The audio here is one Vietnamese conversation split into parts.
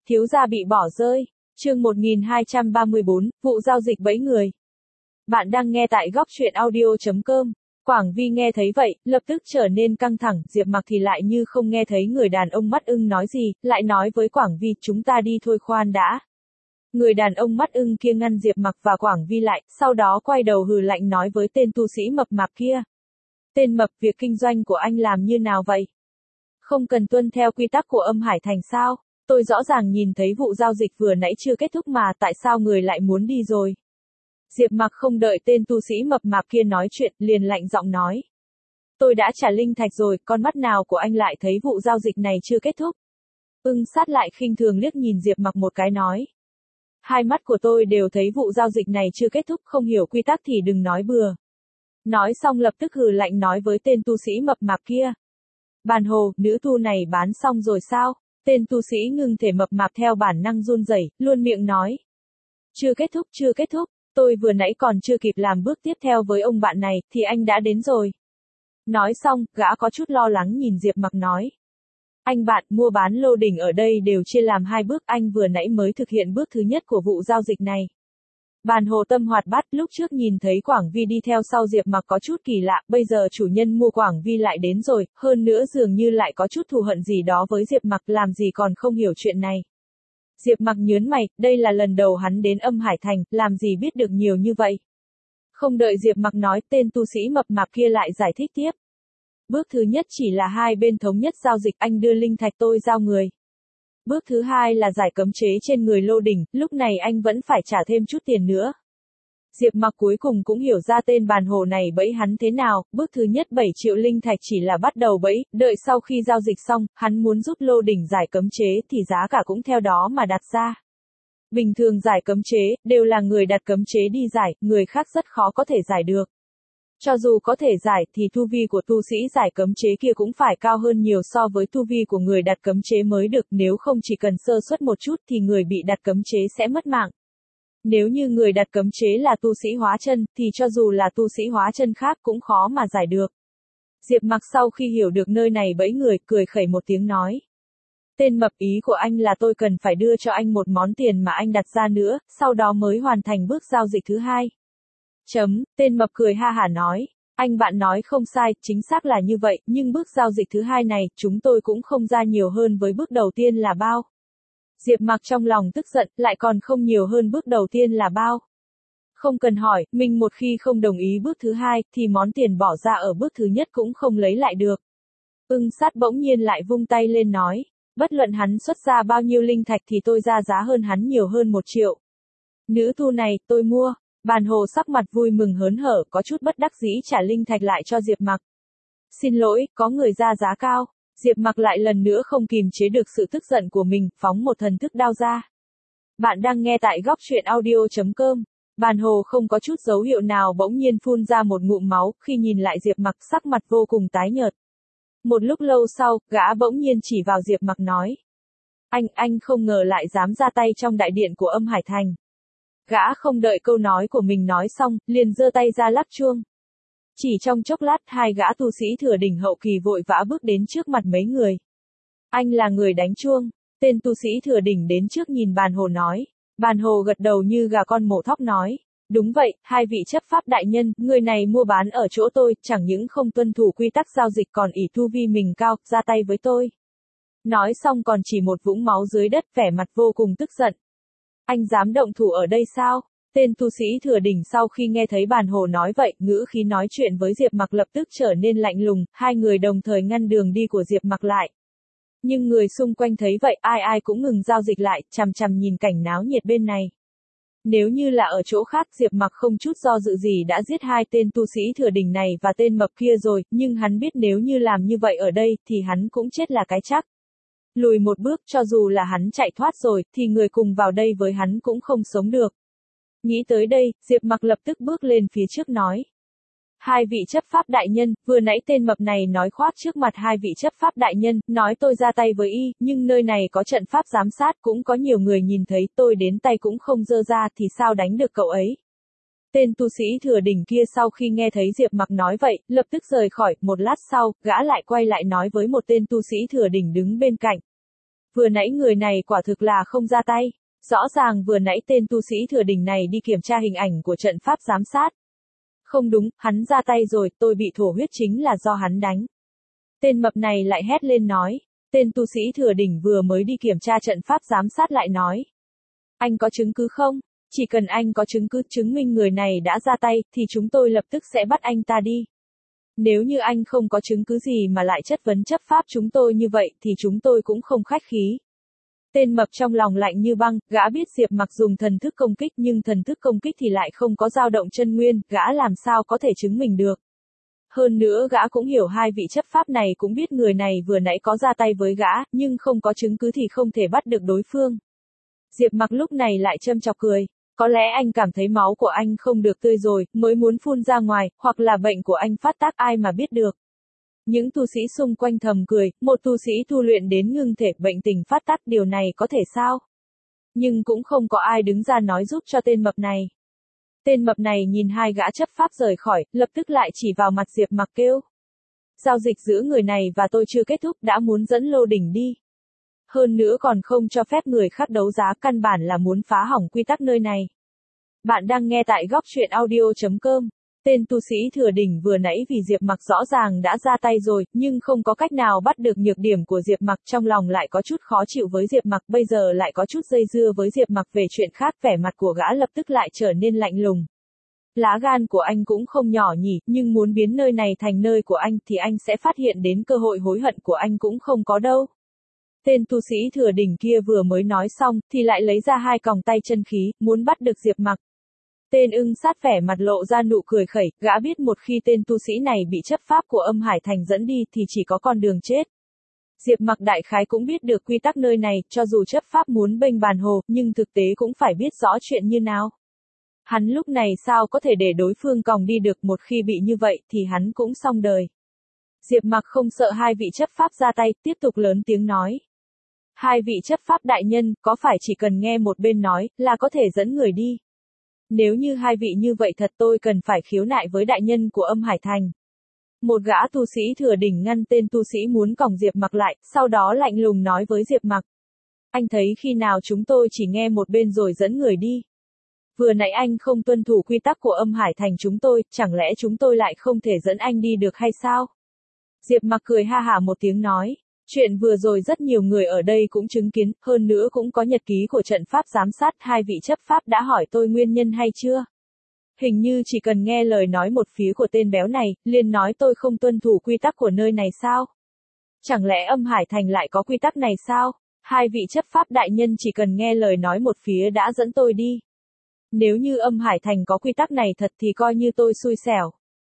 Thiếu gia bị bỏ rơi. Chương 1234, vụ giao dịch bẫy người. Bạn đang nghe tại góc truyện audio.com. Quảng Vi nghe thấy vậy, lập tức trở nên căng thẳng, Diệp Mặc thì lại như không nghe thấy người đàn ông mắt ưng nói gì, lại nói với Quảng Vi, chúng ta đi thôi khoan đã. Người đàn ông mắt ưng kia ngăn Diệp Mặc và Quảng Vi lại, sau đó quay đầu hừ lạnh nói với tên tu sĩ mập mạp kia. Tên mập, việc kinh doanh của anh làm như nào vậy? Không cần tuân theo quy tắc của Âm Hải Thành sao? Tôi rõ ràng nhìn thấy vụ giao dịch vừa nãy chưa kết thúc mà, tại sao người lại muốn đi rồi? Diệp Mặc không đợi tên tu sĩ mập mạp kia nói chuyện, liền lạnh giọng nói. Tôi đã trả linh thạch rồi, con mắt nào của anh lại thấy vụ giao dịch này chưa kết thúc? Ưng sát lại khinh thường liếc nhìn Diệp Mặc một cái nói. Hai mắt của tôi đều thấy vụ giao dịch này chưa kết thúc, không hiểu quy tắc thì đừng nói bừa. Nói xong lập tức hừ lạnh nói với tên tu sĩ mập mạp kia. Bàn hồ, nữ tu này bán xong rồi sao? Tên tu sĩ ngưng thể mập mạp theo bản năng run rẩy, luôn miệng nói. Chưa kết thúc, tôi vừa nãy còn chưa kịp làm bước tiếp theo với ông bạn này, thì anh đã đến rồi. Nói xong, gã có chút lo lắng nhìn Diệp Mặc nói. Anh bạn, mua bán lô đỉnh ở đây đều chia làm hai bước, anh vừa nãy mới thực hiện bước thứ nhất của vụ giao dịch này. Bàn hồ tâm hoạt bát, lúc trước nhìn thấy Quảng Vi đi theo sau Diệp Mặc có chút kỳ lạ, bây giờ chủ nhân mua Quảng Vi lại đến rồi, hơn nữa dường như lại có chút thù hận gì đó với Diệp Mặc, làm gì còn không hiểu chuyện này. Diệp Mặc nhớn mày, đây là lần đầu hắn đến Âm Hải Thành, làm gì biết được nhiều như vậy. Không đợi Diệp Mặc nói, tên tu sĩ mập mạp kia lại giải thích tiếp. Bước thứ nhất chỉ là hai bên thống nhất giao dịch, anh đưa linh thạch tôi giao người. Bước thứ hai là giải cấm chế trên người lô đỉnh, lúc này anh vẫn phải trả thêm chút tiền nữa. Diệp Mặc cuối cùng cũng hiểu ra tên bàn hồ này bẫy hắn thế nào, bước thứ nhất 7 triệu linh thạch chỉ là bắt đầu bẫy, đợi sau khi giao dịch xong, hắn muốn giúp lô đỉnh giải cấm chế thì giá cả cũng theo đó mà đặt ra. Bình thường giải cấm chế, đều là người đặt cấm chế đi giải, người khác rất khó có thể giải được. Cho dù có thể giải thì tu vi của tu sĩ giải cấm chế kia cũng phải cao hơn nhiều so với tu vi của người đặt cấm chế mới được, nếu không chỉ cần sơ suất một chút thì người bị đặt cấm chế sẽ mất mạng. Nếu như người đặt cấm chế là tu sĩ hóa chân, thì cho dù là tu sĩ hóa chân khác cũng khó mà giải được. Diệp Mặc sau khi hiểu được nơi này bẫy người, cười khẩy một tiếng nói. Tên mập, ý của anh là tôi cần phải đưa cho anh một món tiền mà anh đặt ra nữa, sau đó mới hoàn thành bước giao dịch thứ hai. Tên mập cười ha hả nói. Anh bạn nói không sai, chính xác là như vậy, nhưng bước giao dịch thứ hai này, chúng tôi cũng không ra nhiều hơn với bước đầu tiên là bao. Diệp Mặc trong lòng tức giận, lại còn không nhiều hơn bước đầu tiên là bao. Không cần hỏi, mình một khi không đồng ý bước thứ hai, thì món tiền bỏ ra ở bước thứ nhất cũng không lấy lại được. Ưng sát bỗng nhiên lại vung tay lên nói. Bất luận hắn xuất ra bao nhiêu linh thạch thì tôi ra giá hơn hắn nhiều hơn 1 triệu. Nữ tu này, tôi mua. Bàn hồ sắc mặt vui mừng hớn hở, có chút bất đắc dĩ trả linh thạch lại cho Diệp Mặc. Xin lỗi, có người ra giá cao. Diệp Mặc lại lần nữa không kìm chế được sự tức giận của mình, phóng một thần thức đao ra. Bạn đang nghe tại góc truyện audio.com. Bàn hồ không có chút dấu hiệu nào bỗng nhiên phun ra một ngụm máu, khi nhìn lại Diệp Mặc sắc mặt vô cùng tái nhợt. Một lúc lâu sau, gã bỗng nhiên chỉ vào Diệp Mặc nói. Anh không ngờ lại dám ra tay trong đại điện của Âm Hải Thành. Gã không đợi câu nói của mình nói xong, liền giơ tay ra lắc chuông. Chỉ trong chốc lát, hai gã tu sĩ thừa đỉnh hậu kỳ vội vã bước đến trước mặt mấy người. Anh là người đánh chuông. Tên tu sĩ thừa đỉnh đến trước nhìn bàn hồ nói. Bàn hồ gật đầu như gà con mổ thóc nói. Đúng vậy, hai vị chấp pháp đại nhân, người này mua bán ở chỗ tôi, chẳng những không tuân thủ quy tắc giao dịch còn ỷ tu vi mình cao, ra tay với tôi. Nói xong còn chỉ một vũng máu dưới đất, vẻ mặt vô cùng tức giận. Anh dám động thủ ở đây sao? Tên tu sĩ thừa đỉnh sau khi nghe thấy bàn hồ nói vậy, ngữ khí nói chuyện với Diệp Mặc lập tức trở nên lạnh lùng, hai người đồng thời ngăn đường đi của Diệp Mặc lại. Nhưng người xung quanh thấy vậy, ai cũng ngừng giao dịch lại, chằm chằm nhìn cảnh náo nhiệt bên này. Nếu như là ở chỗ khác, Diệp Mặc không chút do dự gì đã giết hai tên tu sĩ thừa đỉnh này và tên mập kia rồi, nhưng hắn biết nếu như làm như vậy ở đây, thì hắn cũng chết là cái chắc. Lùi một bước, cho dù là hắn chạy thoát rồi, thì người cùng vào đây với hắn cũng không sống được. Nghĩ tới đây, Diệp Mặc lập tức bước lên phía trước nói. Hai vị chấp pháp đại nhân, vừa nãy tên mập này nói khoác trước mặt hai vị chấp pháp đại nhân, nói tôi ra tay với y, nhưng nơi này có trận pháp giám sát, cũng có nhiều người nhìn thấy, tôi đến tay cũng không dơ ra thì sao đánh được cậu ấy. Tên tu sĩ thừa đỉnh kia sau khi nghe thấy Diệp Mặc nói vậy, lập tức rời khỏi, một lát sau, gã lại quay lại nói với một tên tu sĩ thừa đỉnh đứng bên cạnh. Vừa nãy người này quả thực là không ra tay. Rõ ràng vừa nãy tên tu sĩ Thừa Đỉnh này đi kiểm tra hình ảnh của trận pháp giám sát. Không đúng, hắn ra tay rồi, tôi bị thổ huyết chính là do hắn đánh. Tên mập này lại hét lên nói. Tên tu sĩ Thừa Đỉnh vừa mới đi kiểm tra trận pháp giám sát lại nói. Anh có chứng cứ không? Chỉ cần anh có chứng cứ chứng minh người này đã ra tay, thì chúng tôi lập tức sẽ bắt anh ta đi. Nếu như anh không có chứng cứ gì mà lại chất vấn chấp pháp chúng tôi như vậy thì chúng tôi cũng không khách khí. Tên mập trong lòng lạnh như băng, gã biết Diệp Mặc dùng thần thức công kích nhưng thần thức công kích thì lại không có dao động chân nguyên, gã làm sao có thể chứng minh được. Hơn nữa gã cũng hiểu hai vị chấp pháp này cũng biết người này vừa nãy có ra tay với gã, nhưng không có chứng cứ thì không thể bắt được đối phương. Diệp Mặc lúc này lại châm chọc cười. Có lẽ anh cảm thấy máu của anh không được tươi rồi, mới muốn phun ra ngoài, hoặc là bệnh của anh phát tác ai mà biết được. Những tu sĩ xung quanh thầm cười, một tu sĩ tu luyện đến ngưng thể bệnh tình phát tác điều này có thể sao? Nhưng cũng không có ai đứng ra nói giúp cho tên mập này. Tên mập này nhìn hai gã chấp pháp rời khỏi, lập tức lại chỉ vào mặt Diệp Mặc kêu. Giao dịch giữa người này và tôi chưa kết thúc đã muốn dẫn Lô Đỉnh đi. Hơn nữa còn không cho phép người khác đấu giá, căn bản là muốn phá hỏng quy tắc nơi này. Bạn đang nghe tại góc truyện audio.com. Tên tu sĩ Thừa Đỉnh vừa nãy vì Diệp Mặc rõ ràng đã ra tay rồi, nhưng không có cách nào bắt được nhược điểm của Diệp Mặc, trong lòng lại có chút khó chịu với Diệp Mặc, bây giờ lại có chút dây dưa với Diệp Mặc về chuyện khác, vẻ mặt của gã lập tức lại trở nên lạnh lùng. Lá gan của anh cũng không nhỏ nhỉ, nhưng muốn biến nơi này thành nơi của anh thì anh sẽ phát hiện đến cơ hội hối hận của anh cũng không có đâu. Tên tu sĩ Thừa Đỉnh kia vừa mới nói xong, thì lại lấy ra hai còng tay chân khí, muốn bắt được Diệp Mặc. Tên ưng sát vẻ mặt lộ ra nụ cười khẩy, gã biết một khi tên tu sĩ này bị chấp pháp của Âm Hải Thành dẫn đi thì chỉ có con đường chết. Diệp Mặc đại khái cũng biết được quy tắc nơi này, cho dù chấp pháp muốn bênh bàn hồ, nhưng thực tế cũng phải biết rõ chuyện như nào. Hắn lúc này sao có thể để đối phương còng đi được, một khi bị như vậy thì hắn cũng xong đời. Diệp Mặc không sợ hai vị chấp pháp ra tay, tiếp tục lớn tiếng nói. Hai vị chấp pháp đại nhân, có phải chỉ cần nghe một bên nói, là có thể dẫn người đi? Nếu như hai vị như vậy thật tôi cần phải khiếu nại với đại nhân của Âm Hải Thành. Một gã tu sĩ Thừa Đỉnh ngăn tên tu sĩ muốn còng Diệp Mặc lại, sau đó lạnh lùng nói với Diệp Mặc. Anh thấy khi nào chúng tôi chỉ nghe một bên rồi dẫn người đi? Vừa nãy anh không tuân thủ quy tắc của Âm Hải Thành chúng tôi, chẳng lẽ chúng tôi lại không thể dẫn anh đi được hay sao? Diệp Mặc cười ha hả một tiếng nói. Chuyện vừa rồi rất nhiều người ở đây cũng chứng kiến, hơn nữa cũng có nhật ký của trận pháp giám sát, hai vị chấp pháp đã hỏi tôi nguyên nhân hay chưa? Hình như chỉ cần nghe lời nói một phía của tên béo này, liền nói tôi không tuân thủ quy tắc của nơi này sao? Chẳng lẽ Âm Hải Thành lại có quy tắc này sao? Hai vị chấp pháp đại nhân chỉ cần nghe lời nói một phía đã dẫn tôi đi. Nếu như Âm Hải Thành có quy tắc này thật thì coi như tôi xui xẻo.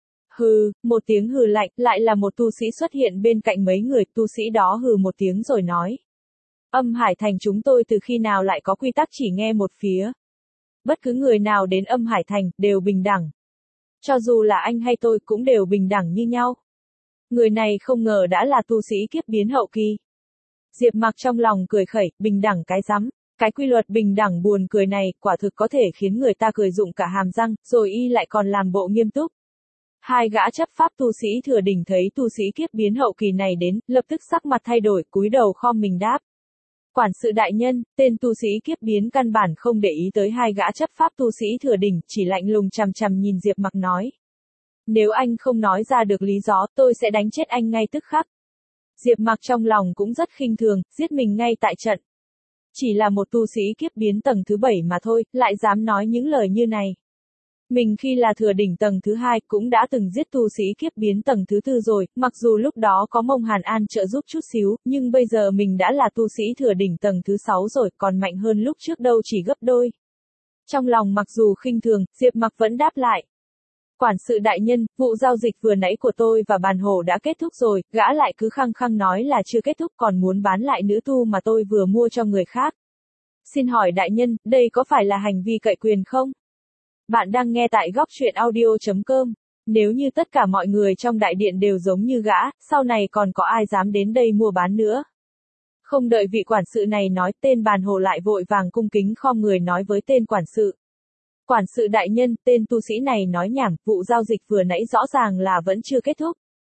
Hừ, một tiếng hừ lạnh, lại là một tu sĩ xuất hiện bên cạnh mấy người, tu sĩ đó hừ một tiếng rồi nói. Âm Hải Thành chúng tôi từ khi nào lại có quy tắc chỉ nghe một phía. Bất cứ người nào đến Âm Hải Thành, đều bình đẳng. Cho dù là anh hay tôi cũng đều bình đẳng như nhau. Người này không ngờ đã là tu sĩ kiếp biến hậu kỳ. Diệp Mặc trong lòng cười khẩy, bình đẳng cái rắm. Cái quy luật bình đẳng buồn cười này, quả thực có thể khiến người ta cười rụng cả hàm răng, rồi y lại còn làm bộ nghiêm túc. Hai gã chấp pháp tu sĩ Thừa Đỉnh thấy tu sĩ kiếp biến hậu kỳ này đến, lập tức sắc mặt thay đổi, cúi đầu khom mình đáp. Quản sự đại nhân, tên tu sĩ kiếp biến căn bản không để ý tới hai gã chấp pháp tu sĩ Thừa Đỉnh, chỉ lạnh lùng chằm chằm nhìn Diệp Mặc nói. Nếu anh không nói ra được lý do, tôi sẽ đánh chết anh ngay tức khắc. Diệp Mặc trong lòng cũng rất khinh thường, giết mình ngay tại trận. Chỉ là một tu sĩ kiếp biến tầng thứ 7 mà thôi, lại dám nói những lời như này. Mình khi là Thừa Đỉnh tầng thứ 2 cũng đã từng giết tu sĩ kiếp biến tầng thứ 4 rồi, mặc dù lúc đó có Mông Hàn An trợ giúp chút xíu, nhưng bây giờ mình đã là tu sĩ Thừa Đỉnh tầng thứ 6 rồi, còn mạnh hơn lúc trước đâu chỉ gấp đôi. Trong lòng mặc dù khinh thường, Diệp Mặc vẫn đáp lại. Quản sự đại nhân, vụ giao dịch vừa nãy của tôi và bàn hồ đã kết thúc rồi, gã lại cứ khăng khăng nói là chưa kết thúc còn muốn bán lại nữ tu mà tôi vừa mua cho người khác. Xin hỏi đại nhân, đây có phải là hành vi cậy quyền không? Bạn đang nghe tại góc truyện audio.com. Nếu như tất cả mọi người trong đại điện đều giống như gã, sau này còn có ai dám đến đây mua bán nữa? Không đợi vị quản sự này nói, tên bàn hồ lại vội vàng cung kính khom người nói với tên quản sự. Quản sự đại nhân, tên tu sĩ này nói nhảm, vụ giao dịch vừa nãy rõ ràng là vẫn chưa kết thúc.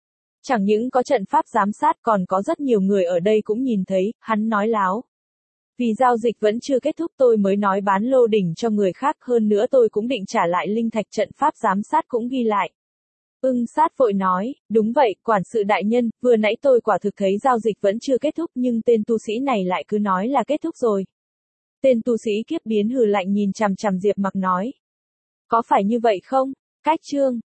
Chẳng những có trận pháp giám sát còn có rất nhiều người ở đây cũng nhìn thấy, hắn nói láo. Vì giao dịch vẫn chưa kết thúc tôi mới nói bán lô đỉnh cho người khác, hơn nữa tôi cũng định trả lại linh thạch, trận pháp giám sát cũng ghi lại. Ưng sát vội nói, đúng vậy, quản sự đại nhân, vừa nãy tôi quả thực thấy giao dịch vẫn chưa kết thúc nhưng tên tu sĩ này lại cứ nói là kết thúc rồi. Tên tu sĩ kiếp biến hừ lạnh nhìn chằm chằm Diệp Mặc nói. Có phải như vậy không? Cách chương